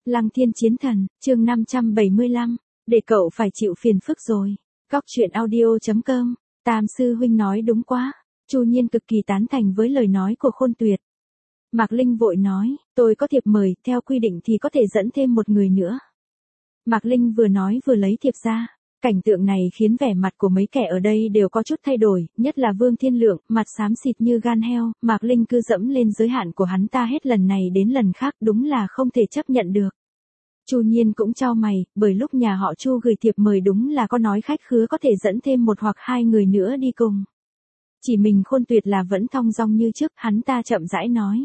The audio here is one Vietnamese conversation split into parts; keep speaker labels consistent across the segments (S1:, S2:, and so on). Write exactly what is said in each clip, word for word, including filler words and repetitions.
S1: Lăng Thiên Chiến Thần, chương năm trăm bảy mươi lăm, để cậu phải chịu phiền phức rồi. Góc truyện audio chấm com, Tam sư huynh nói đúng quá. Chu Nhiên cực kỳ tán thành với lời nói của Khôn Tuyệt. Mạc Linh vội nói, tôi có thiệp mời, theo quy định thì có thể dẫn thêm một người nữa. Mạc Linh vừa nói vừa lấy thiệp ra. Cảnh tượng này khiến vẻ mặt của mấy kẻ ở đây đều có chút thay đổi, nhất là Vương Thiên Lượng, mặt xám xịt như gan heo. Mạc Linh cứ dẫm lên giới hạn của hắn ta hết lần này đến lần khác, đúng là không thể chấp nhận được. Chu Nhiên cũng chau mày, bởi lúc nhà họ Chu gửi thiệp mời đúng là có nói khách khứa có thể dẫn thêm một hoặc hai người nữa đi cùng. Chỉ mình Khôn Tuyệt là vẫn thong dong như trước, hắn ta chậm rãi nói.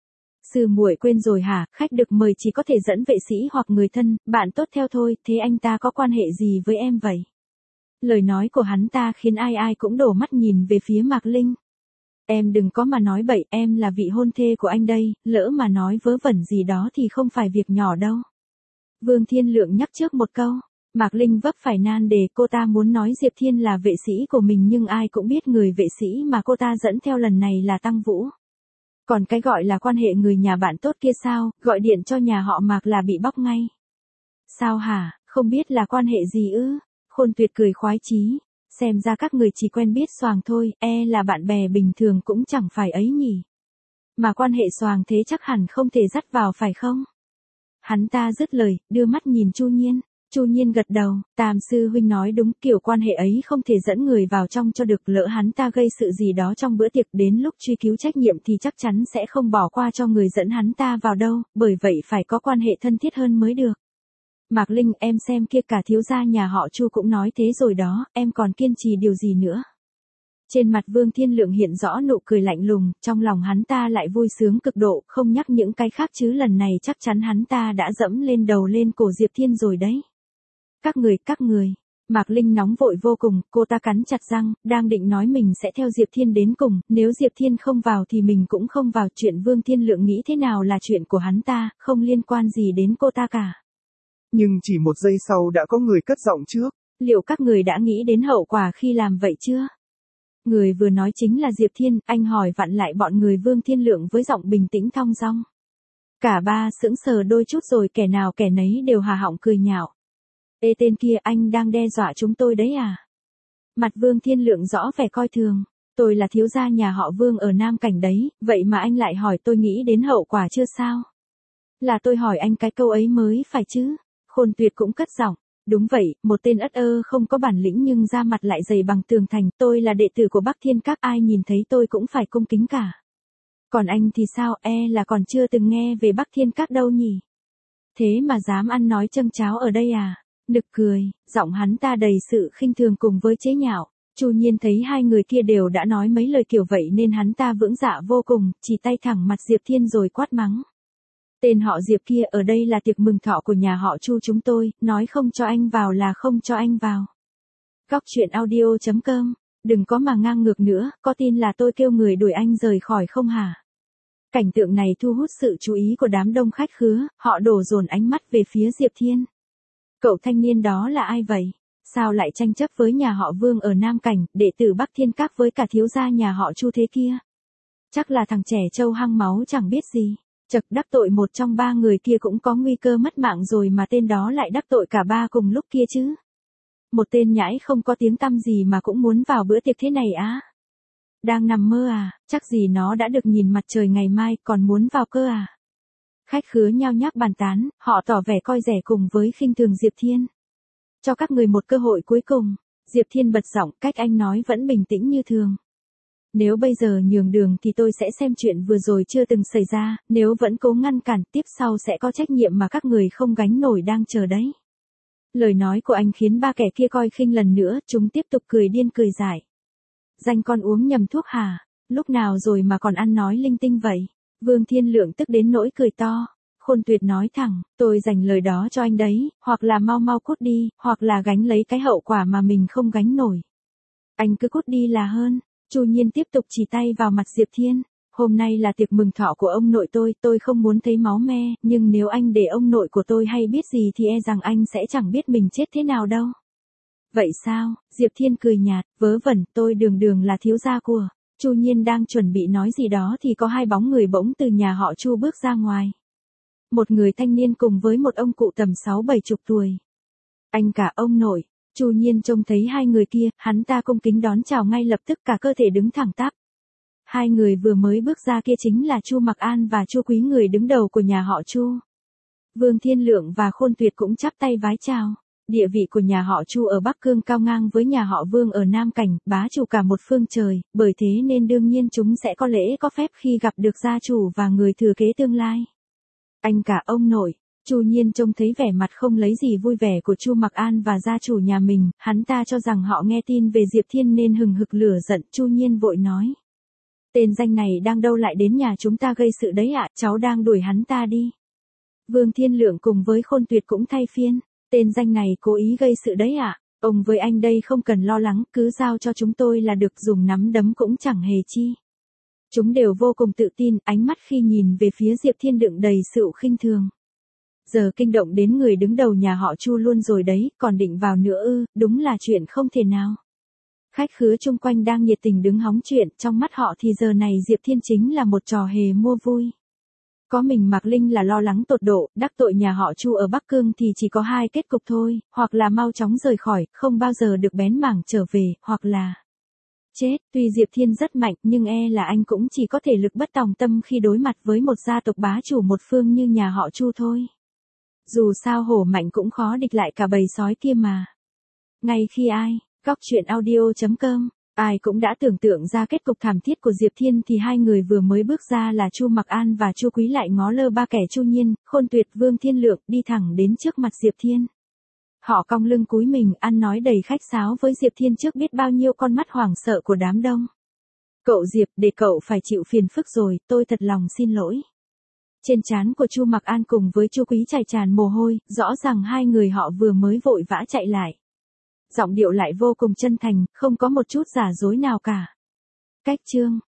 S1: Sư muội quên rồi hả, khách được mời chỉ có thể dẫn vệ sĩ hoặc người thân, bạn tốt theo thôi, thế anh ta có quan hệ gì với em vậy? Lời nói của hắn ta khiến ai ai cũng đổ mắt nhìn về phía Mạc Linh. Em đừng có mà nói bậy, em là vị hôn thê của anh đây, lỡ mà nói vớ vẩn gì đó thì không phải việc nhỏ đâu. Vương Thiên Lượng nhắc trước một câu. Mạc Linh vấp phải nan đề, cô ta muốn nói Diệp Thiên là vệ sĩ của mình nhưng ai cũng biết người vệ sĩ mà cô ta dẫn theo lần này là Tăng Vũ. Còn cái gọi là quan hệ người nhà bạn tốt kia sao, gọi điện cho nhà họ Mạc là bị bóc ngay. Sao hả, không biết là quan hệ gì ư? Khôn Tuyệt cười khoái chí. Xem ra các người chỉ quen biết xoàng thôi, e là bạn bè bình thường cũng chẳng phải ấy nhỉ. Mà quan hệ xoàng thế chắc hẳn không thể dắt vào phải không? Hắn ta dứt lời, đưa mắt nhìn Chu Nhiên. Chu Nhiên gật đầu, Tam sư huynh nói đúng, kiểu quan hệ ấy không thể dẫn người vào trong cho được, lỡ hắn ta gây sự gì đó trong bữa tiệc đến lúc truy cứu trách nhiệm thì chắc chắn sẽ không bỏ qua cho người dẫn hắn ta vào đâu, bởi vậy phải có quan hệ thân thiết hơn mới được. Mạc Linh, em xem kia, cả thiếu gia nhà họ Chu cũng nói thế rồi đó, em còn kiên trì điều gì nữa? Trên mặt Vương Thiên Lượng hiện rõ nụ cười lạnh lùng, trong lòng hắn ta lại vui sướng cực độ, không nhắc những cái khác chứ lần này chắc chắn hắn ta đã dẫm lên đầu lên cổ Diệp Thiên rồi đấy. Các người, các người. Mạc Linh nóng vội vô cùng, cô ta cắn chặt răng, đang định nói mình sẽ theo Diệp Thiên đến cùng, nếu Diệp Thiên không vào thì mình cũng không vào, chuyện Vương Thiên Lượng nghĩ thế nào là chuyện của hắn ta, không liên quan gì đến cô ta cả.
S2: Nhưng chỉ một giây sau đã có người cất giọng trước.
S1: Liệu các người đã nghĩ đến hậu quả khi làm vậy chưa? Người vừa nói chính là Diệp Thiên, anh hỏi vặn lại bọn người Vương Thiên Lượng với giọng bình tĩnh thong dong. Cả ba sững sờ đôi chút rồi kẻ nào kẻ nấy đều hà họng cười nhạo. Ê tên kia, anh đang đe dọa chúng tôi đấy à? Mặt Vương Thiên Lượng rõ vẻ coi thường. Tôi là thiếu gia nhà họ Vương ở Nam Cảnh đấy, vậy mà anh lại hỏi tôi nghĩ đến hậu quả chưa sao? Là tôi hỏi anh cái câu ấy mới phải chứ? Khôn Tuyệt cũng cất giọng. Đúng vậy, một tên ất ơ không có bản lĩnh nhưng da mặt lại dày bằng tường thành, tôi là đệ tử của Bắc Thiên Các, ai nhìn thấy tôi cũng phải cung kính cả. Còn anh thì sao, e là còn chưa từng nghe về Bắc Thiên Các đâu nhỉ? Thế mà dám ăn nói châm cháo ở đây à? Nực cười, giọng hắn ta đầy sự khinh thường cùng với chế nhạo. Chu Nhiên thấy hai người kia đều đã nói mấy lời kiểu vậy nên hắn ta vững dạ vô cùng, chỉ tay thẳng mặt Diệp Thiên rồi quát mắng. Tên họ Diệp kia, ở đây là tiệc mừng thọ của nhà họ Chu chúng tôi, nói không cho anh vào là không cho anh vào. Góc truyện audio chấm com, đừng có mà ngang ngược nữa, có tin là tôi kêu người đuổi anh rời khỏi không hả? Cảnh tượng này thu hút sự chú ý của đám đông khách khứa, họ đổ dồn ánh mắt về phía Diệp Thiên. Cậu thanh niên đó là ai vậy? Sao lại tranh chấp với nhà họ Vương ở Nam Cảnh, đệ tử Bắc Thiên Các với cả thiếu gia nhà họ Chu thế kia? Chắc là thằng trẻ trâu hăng máu chẳng biết gì. Chật, đắc tội một trong ba người kia cũng có nguy cơ mất mạng rồi mà tên đó lại đắc tội cả ba cùng lúc kia chứ. Một tên nhãi không có tiếng tăm gì mà cũng muốn vào bữa tiệc thế này á. Đang nằm mơ à, chắc gì nó đã được nhìn mặt trời ngày mai còn muốn vào cơ à. Khách khứa nhao nhác bàn tán, họ tỏ vẻ coi rẻ cùng với khinh thường Diệp Thiên. Cho các người một cơ hội cuối cùng, Diệp Thiên bật giọng, cách anh nói vẫn bình tĩnh như thường. Nếu bây giờ nhường đường thì tôi sẽ xem chuyện vừa rồi chưa từng xảy ra, nếu vẫn cố ngăn cản tiếp sau sẽ có trách nhiệm mà các người không gánh nổi đang chờ đấy. Lời nói của anh khiến ba kẻ kia coi khinh lần nữa, chúng tiếp tục cười điên cười dại. Danh con uống nhầm thuốc hả? Lúc nào rồi mà còn ăn nói linh tinh vậy? Vương Thiên Lượng tức đến nỗi cười to. Khôn Tuyệt nói thẳng, tôi dành lời đó cho anh đấy, hoặc là mau mau cút đi, hoặc là gánh lấy cái hậu quả mà mình không gánh nổi. Anh cứ cút đi là hơn. Chu Nhiên tiếp tục chỉ tay vào mặt Diệp Thiên. Hôm nay là tiệc mừng thọ của ông nội tôi, tôi không muốn thấy máu me, nhưng nếu anh để ông nội của tôi hay biết gì thì e rằng anh sẽ chẳng biết mình chết thế nào đâu. Vậy sao? Diệp Thiên cười nhạt, vớ vẩn, tôi đường đường là thiếu gia của. Chu Nhiên đang chuẩn bị nói gì đó thì có hai bóng người bỗng từ nhà họ Chu bước ra ngoài. một người thanh niên cùng với một ông cụ tầm sáu bảy chục tuổi. Anh cả ông nội, Chu Nhiên trông thấy hai người kia, hắn ta cung kính đón chào ngay lập tức, cả cơ thể đứng thẳng tắp. Hai người vừa mới bước ra kia chính là Chu Mặc An và Chu Quý, người đứng đầu của nhà họ Chu. Vương Thiên Lượng và Khôn Tuyệt cũng chắp tay vái chào. Địa vị của nhà họ Chu ở Bắc Cương cao ngang với nhà họ Vương ở Nam Cảnh, bá chủ cả một phương trời, bởi thế nên đương nhiên chúng sẽ có lễ có phép khi gặp được gia chủ và người thừa kế tương lai. Anh cả ông nội, Chu Nhiên trông thấy vẻ mặt không lấy gì vui vẻ của Chu Mặc An và gia chủ nhà mình, hắn ta cho rằng họ nghe tin về Diệp Thiên nên hừng hực lửa giận. Chu Nhiên vội nói: tên danh này đang đâu lại đến nhà chúng ta gây sự đấy ạ, cháu đang đuổi hắn ta đi. Vương Thiên Lượng cùng với Khôn Tuyệt cũng thay phiên: tên danh này cố ý gây sự đấy ạ, ông với anh đây không cần lo lắng, cứ giao cho chúng tôi là được, dùng nắm đấm cũng chẳng hề chi. Chúng đều vô cùng tự tin, ánh mắt khi nhìn về phía Diệp Thiên đựng đầy sự khinh thường. Giờ kinh động đến người đứng đầu nhà họ Chu luôn rồi đấy, còn định vào nữa ư, đúng là chuyện không thể nào. Khách khứa chung quanh đang nhiệt tình đứng hóng chuyện, trong mắt họ thì giờ này Diệp Thiên chính là một trò hề mua vui. Có mình Mạc Linh là lo lắng tột độ, đắc tội nhà họ Chu ở Bắc Cương thì chỉ có hai kết cục thôi, hoặc là mau chóng rời khỏi, không bao giờ được bén mảng trở về, hoặc là chết. Tuy Diệp Thiên rất mạnh, nhưng e là anh cũng chỉ có thể lực bất tòng tâm khi đối mặt với một gia tộc bá chủ một phương như nhà họ Chu thôi. Dù sao hổ mạnh cũng khó địch lại cả bầy sói kia mà. Ngay khi ai, Góc Truyện Audio chấm com, ai cũng đã tưởng tượng ra kết cục thảm thiết của Diệp Thiên thì hai người vừa mới bước ra là Chu Mặc An và Chu Quý lại ngó lơ ba kẻ Chu Nhiên, Khôn Tuyệt, Vương Thiên Lượng đi thẳng đến trước mặt Diệp Thiên. Họ cong lưng cúi mình ăn nói đầy khách sáo với Diệp Thiên trước biết bao nhiêu con mắt hoảng sợ của đám đông. Cậu Diệp, để cậu phải chịu phiền phức rồi, tôi thật lòng xin lỗi. Trên trán của Chu Mặc An cùng với Chu Quý chảy tràn mồ hôi, rõ ràng hai người họ vừa mới vội vã chạy lại. Giọng điệu lại vô cùng chân thành, không có một chút giả dối nào cả. Cách chương